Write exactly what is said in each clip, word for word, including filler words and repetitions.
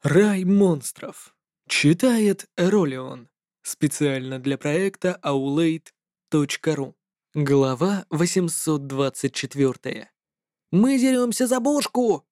Рай монстров. Читает Ролион. Специально для проекта аулейт точка ру. Глава восемьсот двадцать четыре. Мы деремся за бошку!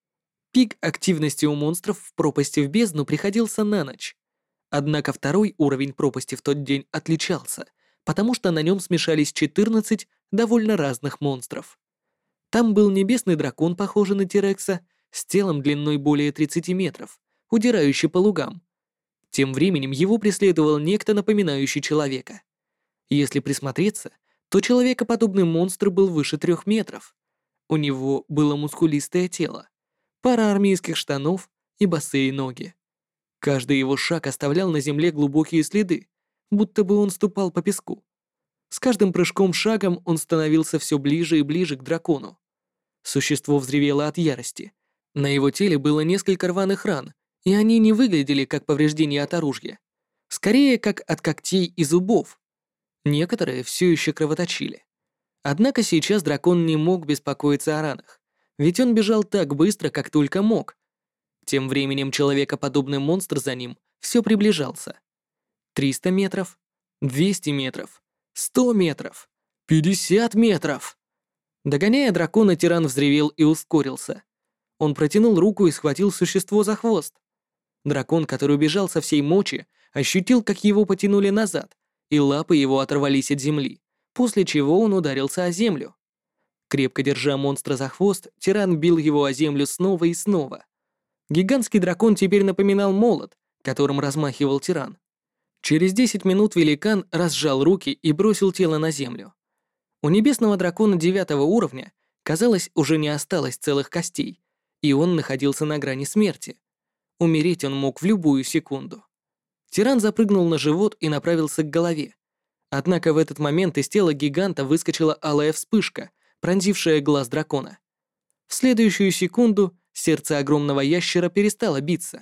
Пик активности у монстров в пропасти в бездну приходился на ночь. Однако второй уровень пропасти в тот день отличался, потому что на нем смешались четырнадцать довольно разных монстров. Там был небесный дракон, похожий на Тирекса, с телом длиной более тридцати метров, удирающий по лугам. Тем временем его преследовал некто, напоминающий человека. Если присмотреться, то человекоподобный монстр был выше трех метров. У него было мускулистое тело, пара армейских штанов и босые ноги. Каждый его шаг оставлял на земле глубокие следы, будто бы он ступал по песку. С каждым прыжком-шагом он становился все ближе и ближе к дракону. Существо взревело от ярости. На его теле было несколько рваных ран, и они не выглядели как повреждения от оружия. Скорее, как от когтей и зубов. Некоторые все еще кровоточили. Однако сейчас дракон не мог беспокоиться о ранах, ведь он бежал так быстро, как только мог. Тем временем человекоподобный монстр за ним все приближался. триста метров, двести метров, сто метров, пятьдесят метров. Догоняя дракона, тиран взревел и ускорился. Он протянул руку и схватил существо за хвост. Дракон, который бежал со всей мочи, ощутил, как его потянули назад, и лапы его оторвались от земли, после чего он ударился о землю. Крепко держа монстра за хвост, тиран бил его о землю снова и снова. Гигантский дракон теперь напоминал молот, которым размахивал тиран. Через десять минут великан разжал руки и бросил тело на землю. У небесного дракона девятого уровня, казалось, уже не осталось целых костей, и он находился на грани смерти. Умереть он мог в любую секунду. Тиран запрыгнул на живот и направился к голове. Однако в этот момент из тела гиганта выскочила алая вспышка, пронзившая глаз дракона. В следующую секунду сердце огромного ящера перестало биться.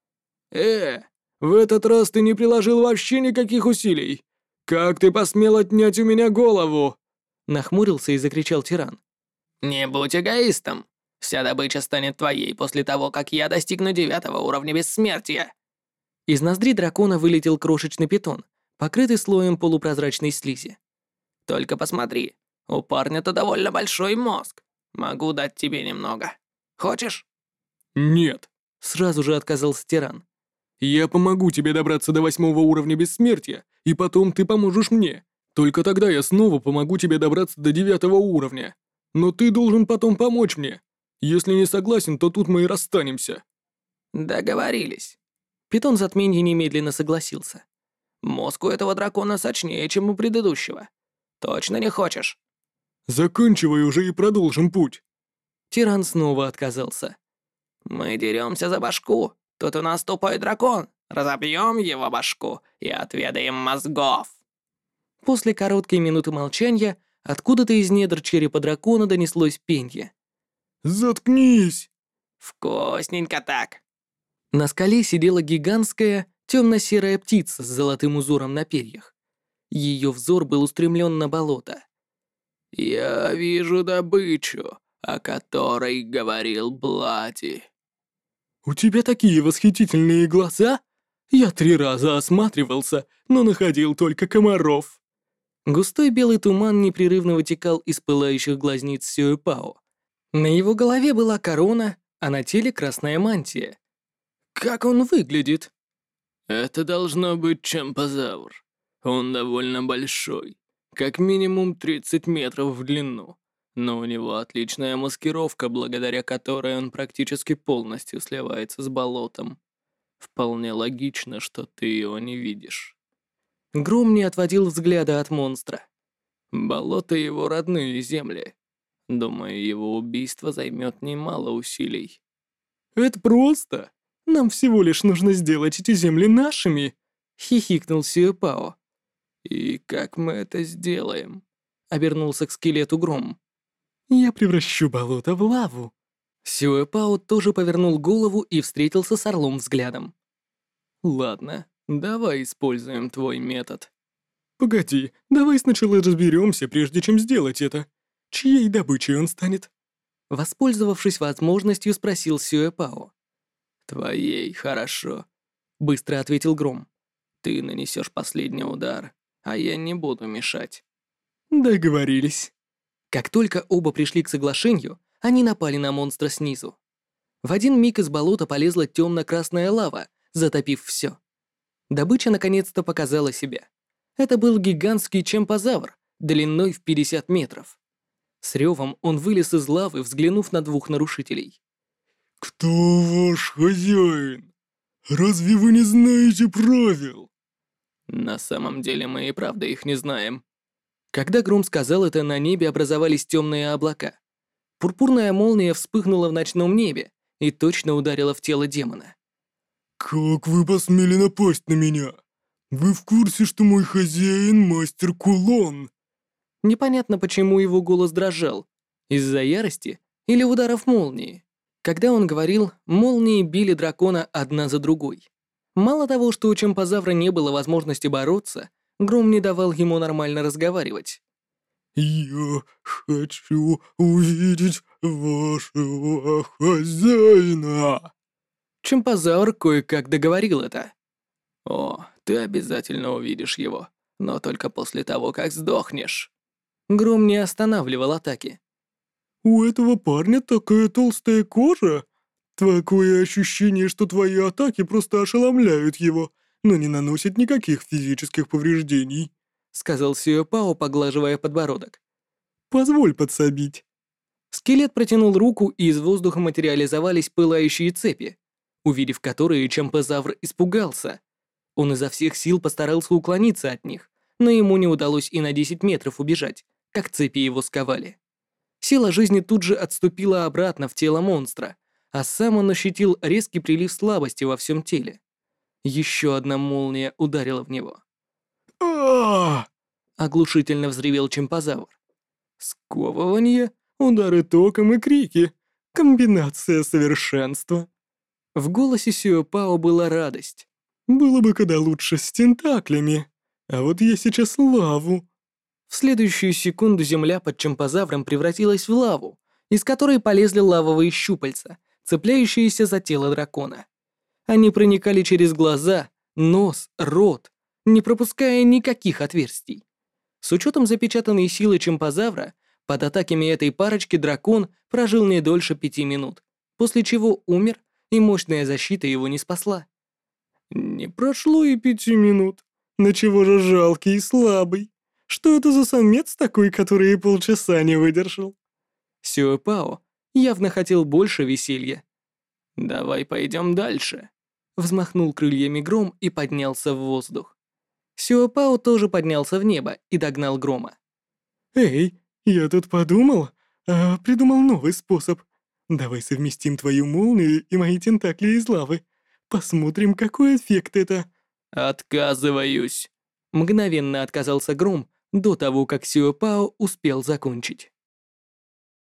«Э, в этот раз ты не приложил вообще никаких усилий! Как ты посмел отнять у меня голову?» Нахмурился и закричал тиран. «Не будь эгоистом. Вся добыча станет твоей после того, как я достигну девятого уровня бессмертия». Из ноздри дракона вылетел крошечный питон, покрытый слоем полупрозрачной слизи. «Только посмотри, у парня-то довольно большой мозг. Могу дать тебе немного. Хочешь?» «Нет», — сразу же отказался тиран. «Я помогу тебе добраться до восьмого уровня бессмертия, и потом ты поможешь мне. Только тогда я снова помогу тебе добраться до девятого уровня. Но ты должен потом помочь мне. Если не согласен, то тут мы и расстанемся». «Договорились». Питон затменья немедленно согласился. «Мозг у этого дракона сочнее, чем у предыдущего. Точно не хочешь?» «Заканчивай уже и продолжим путь». Тиран снова отказался. «Мы деремся за башку. Тут у нас тупой дракон. Разобьем его башку и отведаем мозгов». После короткой минуты молчания откуда-то из недр черепа дракона донеслось пенье. «Заткнись!» «Вкусненько так!» На скале сидела гигантская темно-серая птица с золотым узором на перьях. Ее взор был устремлен на болото. «Я вижу добычу, о которой говорил Блади». «У тебя такие восхитительные глаза! Я три раза осматривался, но находил только комаров». Густой белый туман непрерывно вытекал из пылающих глазниц Сюэпао. На его голове была корона, а на теле красная мантия. Как он выглядит? «Это должно быть чампозавр. Он довольно большой, как минимум тридцать метров в длину, но у него отличная маскировка, благодаря которой он практически полностью сливается с болотом. Вполне логично, что ты его не видишь». Гром не отводил взгляда от монстра. «Болото — его родные земли. Думаю, его убийство займет немало усилий». «Это просто. Нам всего лишь нужно сделать эти земли нашими», — хихикнул Сюэпао. «И как мы это сделаем?» — обернулся к скелету Гром. «Я превращу болото в лаву». Сюэпао тоже повернул голову и встретился с орлом взглядом. «Ладно, давай используем твой метод». «Погоди, давай сначала разберемся, прежде чем сделать это. Чьей добычей он станет?» Воспользовавшись возможностью, спросил Сюэпао. «Твоей, хорошо», — быстро ответил Гром. «Ты нанесешь последний удар, а я не буду мешать». Договорились. Как только оба пришли к соглашению, они напали на монстра снизу. В один миг из болота полезла темно-красная лава, затопив все. Добыча наконец-то показала себя. Это был гигантский чемпозавр, длиной в пятьдесят метров. С ревом он вылез из лавы, взглянув на двух нарушителей. «Кто ваш хозяин? Разве вы не знаете правил?» На самом деле мы и правда их не знаем. Когда Гром сказал это, на небе образовались темные облака. Пурпурная молния вспыхнула в ночном небе и точно ударила в тело демона. «Как вы посмели напасть на меня? Вы в курсе, что мой хозяин — мастер Кулон?» Непонятно, почему его голос дрожал. Из-за ярости или ударов молнии. Когда он говорил, молнии били дракона одна за другой. Мало того, что у чемпозавра не было возможности бороться, Гром не давал ему нормально разговаривать. «Я хочу увидеть вашего хозяина!» Чемпозавр кое-как договорил это. «О, ты обязательно увидишь его, но только после того, как сдохнешь». Гром не останавливал атаки. «У этого парня такая толстая кожа. Такое ощущение, что твои атаки просто ошеломляют его, но не наносят никаких физических повреждений», — сказал Сио Пао, поглаживая подбородок. «Позволь подсобить». Скелет протянул руку, и из воздуха материализовались пылающие цепи, увидев которые, чемпозавр испугался. Он изо всех сил постарался уклониться от них, но ему не удалось и на десять метров убежать, как цепи его сковали. Сила жизни тут же отступила обратно в тело монстра, а сам он ощутил резкий прилив слабости во всем теле. Еще одна молния ударила в него. а Оглушительно взревел чемпозавр. Сковывание, удары током и крики. Комбинация совершенства. В голосе Сио Пао была радость. Было бы куда лучше с тентаклями. А вот я сейчас лаву. В следующую секунду земля под чемпозавром превратилась в лаву, из которой полезли лавовые щупальца, цепляющиеся за тело дракона. Они проникали через глаза, нос, рот, не пропуская никаких отверстий. С учетом запечатанной силы чемпозавра, под атаками этой парочки дракон прожил не дольше пяти минут, после чего умер, и мощная защита его не спасла. Не прошло и пяти минут. На чего же жалкий и слабый? Что это за самец такой, который и полчаса не выдержал? Сио Пао явно хотел больше веселья. «Давай пойдем дальше», — взмахнул крыльями Гром и поднялся в воздух. Сио Пао тоже поднялся в небо и догнал Грома. «Эй, я тут подумал, а придумал новый способ. Давай совместим твою молнию и мои тентакли из лавы. Посмотрим, какой эффект это». «Отказываюсь», — мгновенно отказался Гром до того, как Сио Пао успел закончить.